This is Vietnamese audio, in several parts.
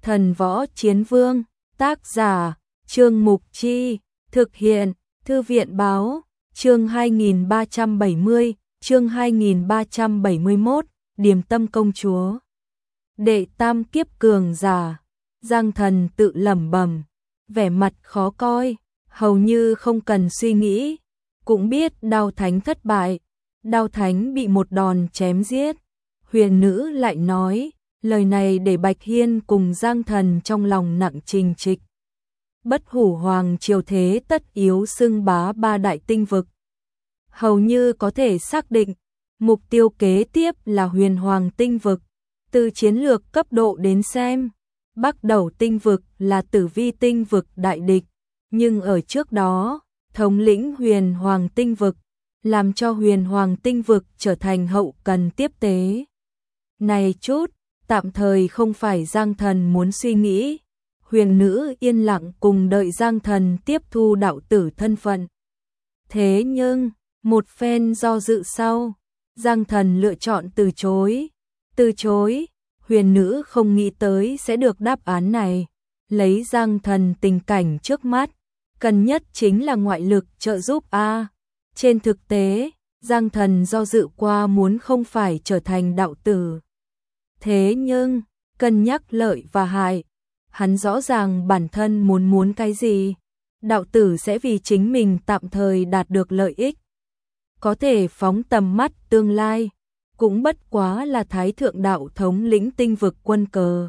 Thần Võ Chiến Vương, tác giả, Trương Mục Chi, thực hiện, Thư viện Báo, chương 2370, chương 2371, Điềm Tâm Công Chúa. Đệ tam kiếp cường giả, Giang Thần tự lẩm bẩm, vẻ mặt khó coi, hầu như không cần suy nghĩ, cũng biết Đao Thánh thất bại, Đao Thánh bị một đòn chém giết. Huyền nữ lại nói, lời này để Bạch Hiên cùng Giang Thần trong lòng nặng trình trịch. Bất Hủ Hoàng triều thế tất yếu xưng bá ba đại tinh vực. Hầu như có thể xác định, mục tiêu kế tiếp là Huyền Hoàng tinh vực. Từ chiến lược cấp độ đến xem, Bắc Đầu tinh vực là Tử Vi tinh vực đại địch, nhưng ở trước đó, thống lĩnh Huyền Hoàng tinh vực, làm cho Huyền Hoàng tinh vực trở thành hậu cần tiếp tế. Này chút, tạm thời không phải Giang Thần muốn suy nghĩ. Huyền nữ yên lặng cùng đợi Giang Thần tiếp thu đạo tử thân phận. Thế nhưng, một phen do dự sau, Giang Thần lựa chọn từ chối. Từ chối, huyền nữ không nghĩ tới sẽ được đáp án này. Lấy Giang Thần tình cảnh trước mắt, cần nhất chính là ngoại lực trợ giúp a. Trên thực tế, Giang Thần do dự qua muốn không phải trở thành đạo tử. Thế nhưng, cân nhắc lợi và hại, hắn rõ ràng bản thân muốn cái gì. Đạo tử sẽ vì chính mình tạm thời đạt được lợi ích, có thể phóng tầm mắt tương lai, cũng bất quá là Thái Thượng Đạo thống lĩnh tinh vực quân cờ.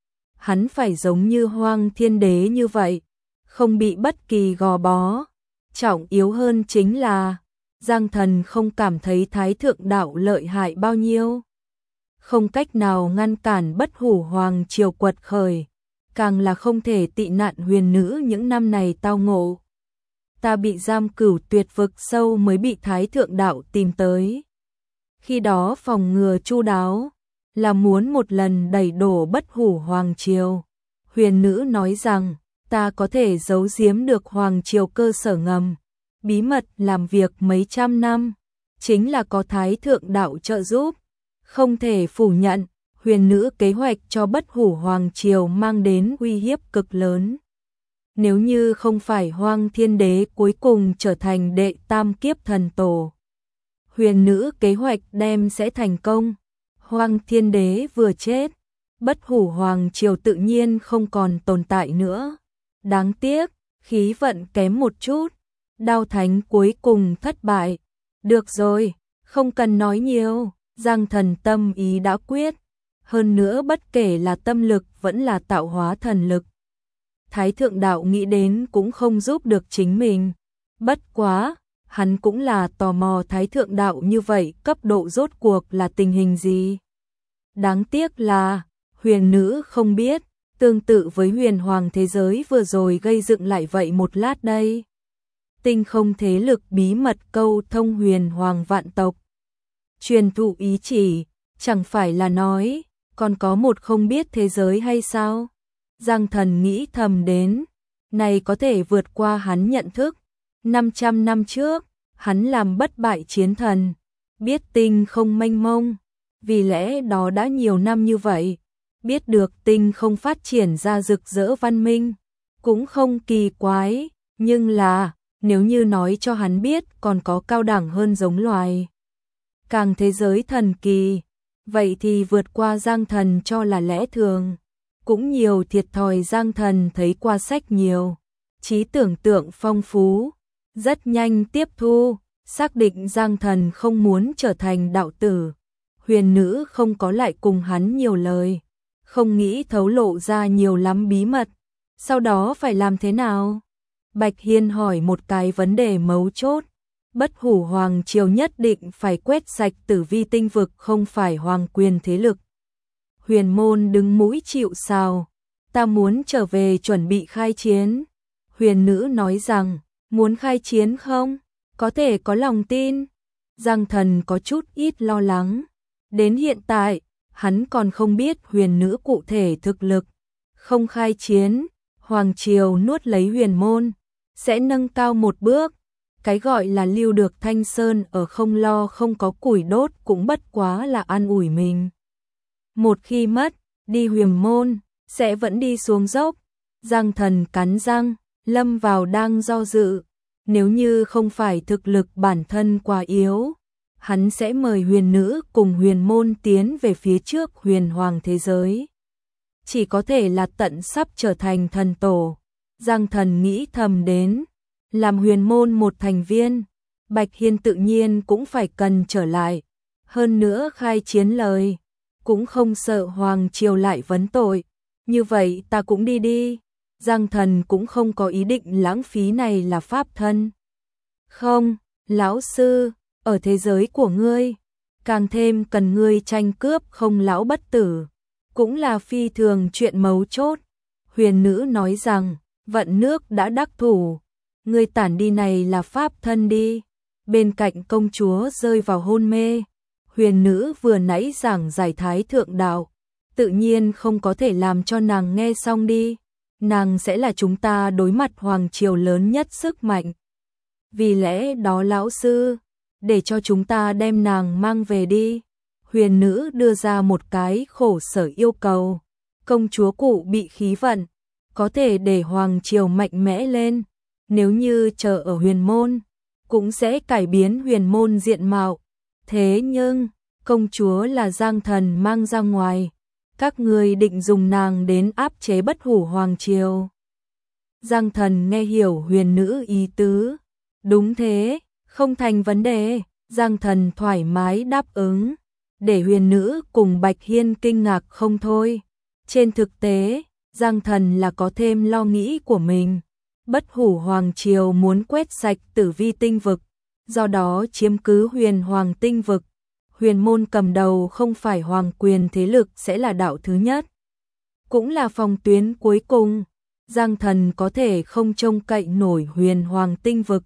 Hắn phải giống như Hoang Thiên Đế như vậy, không bị bất kỳ gò bó. Trọng yếu hơn chính là, Giang Thần không cảm thấy Thái Thượng Đạo lợi hại bao nhiêu. Không cách nào ngăn cản Bất Hủ Hoàng triều quật khởi, càng là không thể tị nạn huyền nữ những năm này tao ngộ. Ta bị giam cửu tuyệt vực sâu mới bị Thái Thượng Đạo tìm tới. Khi đó phòng ngừa chu đáo, là muốn một lần đẩy đổ Bất Hủ Hoàng triều. Huyền nữ nói rằng, ta có thể giấu giếm được Hoàng triều cơ sở ngầm, bí mật làm việc mấy trăm năm, chính là có Thái Thượng Đạo trợ giúp. Không thể phủ nhận, huyền nữ kế hoạch cho Bất Hủ Hoàng triều mang đến uy hiếp cực lớn. Nếu như không phải Hoang Thiên Đế cuối cùng trở thành đệ tam kiếp thần tổ, huyền nữ kế hoạch đem sẽ thành công. Hoang Thiên Đế vừa chết, Bất Hủ Hoàng triều tự nhiên không còn tồn tại nữa. Đáng tiếc, khí vận kém một chút, Đao Thánh cuối cùng thất bại. Được rồi, không cần nói nhiều, Giang Thần tâm ý đã quyết. Hơn nữa bất kể là tâm lực vẫn là tạo hóa thần lực, Thái Thượng Đạo nghĩ đến cũng không giúp được chính mình. Bất quá, hắn cũng là tò mò Thái Thượng Đạo như vậy cấp độ rốt cuộc là tình hình gì. Đáng tiếc là, huyền nữ không biết, tương tự với huyền hoàng thế giới vừa rồi gây dựng lại vậy một lát đây. Tinh không thế lực bí mật câu thông huyền hoàng vạn tộc. Truyền thụ ý chỉ, chẳng phải là nói, còn có một không biết thế giới hay sao? Giang Thần nghĩ thầm đến, này có thể vượt qua hắn nhận thức. 500 năm trước, hắn làm bất bại chiến thần, biết tinh không mênh mông, vì lẽ đó đã nhiều năm như vậy, biết được tinh không phát triển ra rực rỡ văn minh, cũng không kỳ quái, nhưng là, nếu như nói cho hắn biết còn có cao đẳng hơn giống loài, càng thế giới thần kỳ, vậy thì vượt qua Giang Thần cho là lẽ thường. Cũng nhiều thiệt thòi Giang Thần thấy qua sách nhiều, trí tưởng tượng phong phú, rất nhanh tiếp thu, xác định Giang Thần không muốn trở thành đạo tử. Huyền nữ không có lại cùng hắn nhiều lời, không nghĩ thấu lộ ra nhiều lắm bí mật. Sau đó phải làm thế nào? Bạch Hiên hỏi một cái vấn đề mấu chốt. Bất Hủ Hoàng triều nhất định phải quét sạch Tử Vi tinh vực, không phải hoàng quyền thế lực. Huyền môn đứng mũi chịu sào, ta muốn trở về chuẩn bị khai chiến. Huyền nữ nói rằng, muốn khai chiến không? Có thể có lòng tin. Giang Thần có chút ít lo lắng. Đến hiện tại, hắn còn không biết huyền nữ cụ thể thực lực. Không khai chiến, Hoàng triều nuốt lấy huyền môn, sẽ nâng cao một bước. Cái gọi là lưu được Thanh Sơn ở không lo không có củi đốt cũng bất quá là an ủi mình. Một khi mất, đi huyền môn, sẽ vẫn đi xuống dốc. Giang Thần cắn răng, lâm vào đang do dự. Nếu như không phải thực lực bản thân quá yếu, hắn sẽ mời huyền nữ cùng huyền môn tiến về phía trước huyền hoàng thế giới. Chỉ có thể là tận sắp trở thành thần tổ. Giang Thần nghĩ thầm đến, làm huyền môn một thành viên, Bạch Hiên tự nhiên cũng phải cần trở lại. Hơn nữa khai chiến lời, cũng không sợ Hoàng Triều lại vấn tội. Như vậy ta cũng đi đi. Giang Thần cũng không có ý định lãng phí này là pháp thân. Không, lão sư, ở thế giới của ngươi, càng thêm cần ngươi tranh cướp không lão bất tử. Cũng là phi thường chuyện mấu chốt. Huyền nữ nói rằng, vận nước đã đắc thủ. Ngươi tản đi này là pháp thân đi. Bên cạnh công chúa rơi vào hôn mê. Huyền nữ vừa nãy giảng giải thái thượng đạo, tự nhiên không có thể làm cho nàng nghe xong đi. Nàng sẽ là chúng ta đối mặt hoàng triều lớn nhất sức mạnh. Vì lẽ đó lão sư, để cho chúng ta đem nàng mang về đi. Huyền nữ đưa ra một cái khổ sở yêu cầu. Công chúa cụ bị khí vận, có thể để hoàng triều mạnh mẽ lên. Nếu như chờ ở huyền môn, cũng sẽ cải biến huyền môn diện mạo. Thế nhưng, công chúa là Giang Thần mang ra ngoài. Các người định dùng nàng đến áp chế bất hủ hoàng triều. Giang Thần nghe hiểu huyền nữ ý tứ. Đúng thế, không thành vấn đề. Giang Thần thoải mái đáp ứng. Để huyền nữ cùng Bạch Hiên kinh ngạc không thôi. Trên thực tế, Giang Thần là có thêm lo nghĩ của mình. Bất hủ hoàng triều muốn quét sạch tử vi tinh vực, do đó chiếm cứ huyền hoàng tinh vực. Huyền môn cầm đầu không phải hoàng quyền thế lực sẽ là đạo thứ nhất. Cũng là phòng tuyến cuối cùng. Giang Thần có thể không trông cậy nổi huyền hoàng tinh vực.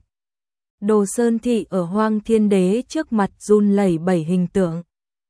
Đồ Sơn Thị ở Hoang Thiên Đế trước mặt run lẩy bẩy hình tượng.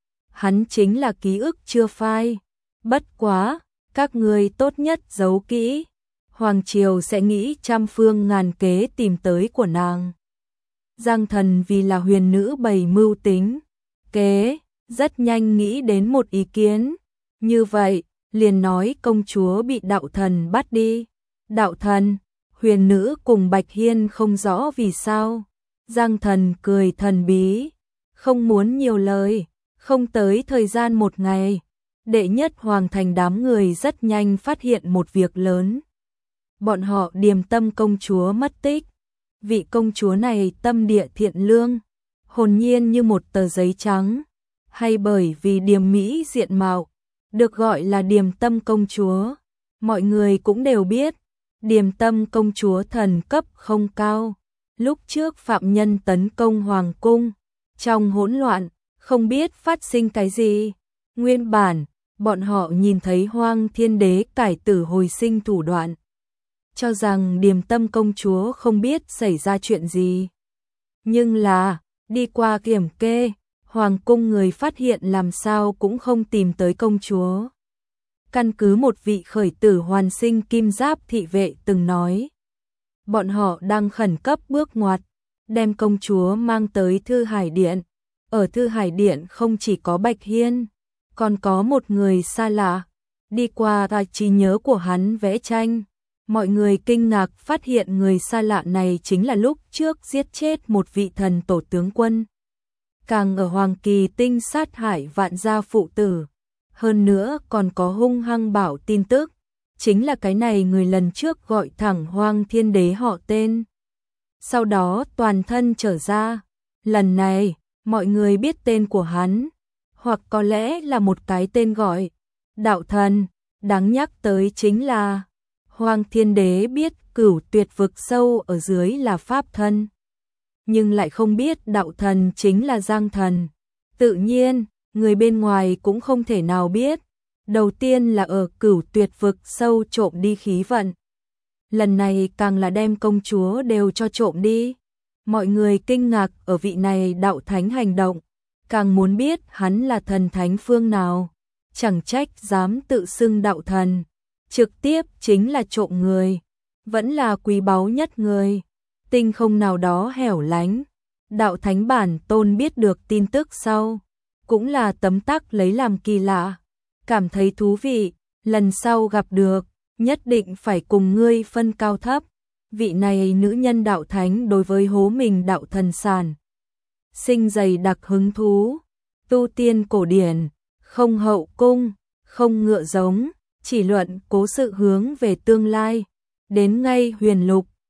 Hắn chính là ký ức chưa phai. Bất quá, các ngươi tốt nhất giấu kỹ. Hoàng triều sẽ nghĩ trăm phương ngàn kế tìm tới của nàng. Giang Thần vì là huyền nữ bày mưu tính kế, rất nhanh nghĩ đến một ý kiến. Như vậy, liền nói công chúa bị đạo thần bắt đi. Đạo thần, huyền nữ cùng Bạch Hiên không rõ vì sao. Giang Thần cười thần bí, không muốn nhiều lời. Không tới thời gian một ngày, đệ nhất hoàng thành đám người rất nhanh phát hiện một việc lớn. Bọn họ Điềm Tâm công chúa mất tích. Vị công chúa này tâm địa thiện lương, hồn nhiên như một tờ giấy trắng, hay bởi vì điềm mỹ diện mạo, được gọi là Điềm Tâm công chúa. Mọi người cũng đều biết, Điềm Tâm công chúa thần cấp không cao. Lúc trước phạm nhân tấn công hoàng cung, trong hỗn loạn, không biết phát sinh cái gì. Nguyên bản, bọn họ nhìn thấy Hoang Thiên Đế cải tử hồi sinh thủ đoạn, cho rằng Điềm Tâm công chúa không biết xảy ra chuyện gì. Nhưng là, đi qua kiểm kê, hoàng cung người phát hiện làm sao cũng không tìm tới công chúa. Căn cứ một vị khởi tử hoàn sinh kim giáp thị vệ từng nói, bọn họ đang khẩn cấp bước ngoặt, đem công chúa mang tới Thư Hải Điện. Ở Thư Hải Điện không chỉ có Bạch Hiên, còn có một người xa lạ. Đi qua trí nhớ của hắn vẽ tranh, mọi người kinh ngạc phát hiện người xa lạ này chính là lúc trước giết chết một vị thần tổ tướng quân. Càng ở Hoàng Kỳ Tinh sát hại vạn gia phụ tử. Hơn nữa còn có hung hăng bảo tin tức. Chính là cái này người lần trước gọi thẳng Hoang Thiên Đế họ tên. Sau đó toàn thân trở ra. Lần này, mọi người biết tên của hắn. Hoặc có lẽ là một cái tên gọi. Đạo thần, đáng nhắc tới chính là Hoang Thiên Đế biết Cửu Tuyệt vực sâu ở dưới là pháp thân, nhưng lại không biết đạo thần chính là Giang Thần. Tự nhiên, người bên ngoài cũng không thể nào biết. Đầu tiên là ở Cửu Tuyệt vực sâu trộm đi khí vận. Lần này càng là đem công chúa đều cho trộm đi. Mọi người kinh ngạc ở vị này đạo thánh hành động, càng muốn biết hắn là thần thánh phương nào. Chẳng trách dám tự xưng đạo thần, trực tiếp chính là trộm người, vẫn là quý báu nhất người. Tinh không nào đó hẻo lánh, đạo thánh bản tôn biết được tin tức sau, cũng là tấm tắc lấy làm kỳ lạ, cảm thấy thú vị. lần sau gặp được, nhất định phải cùng ngươi phân cao thấp. Vị này nữ nhân đạo thánh đối với hố mình đạo thần sản sinh dày đặc hứng thú, tu tiên cổ điển, không hậu cung, không ngựa giống, chỉ luận cố sự hướng về tương lai, đến ngay huyền lục,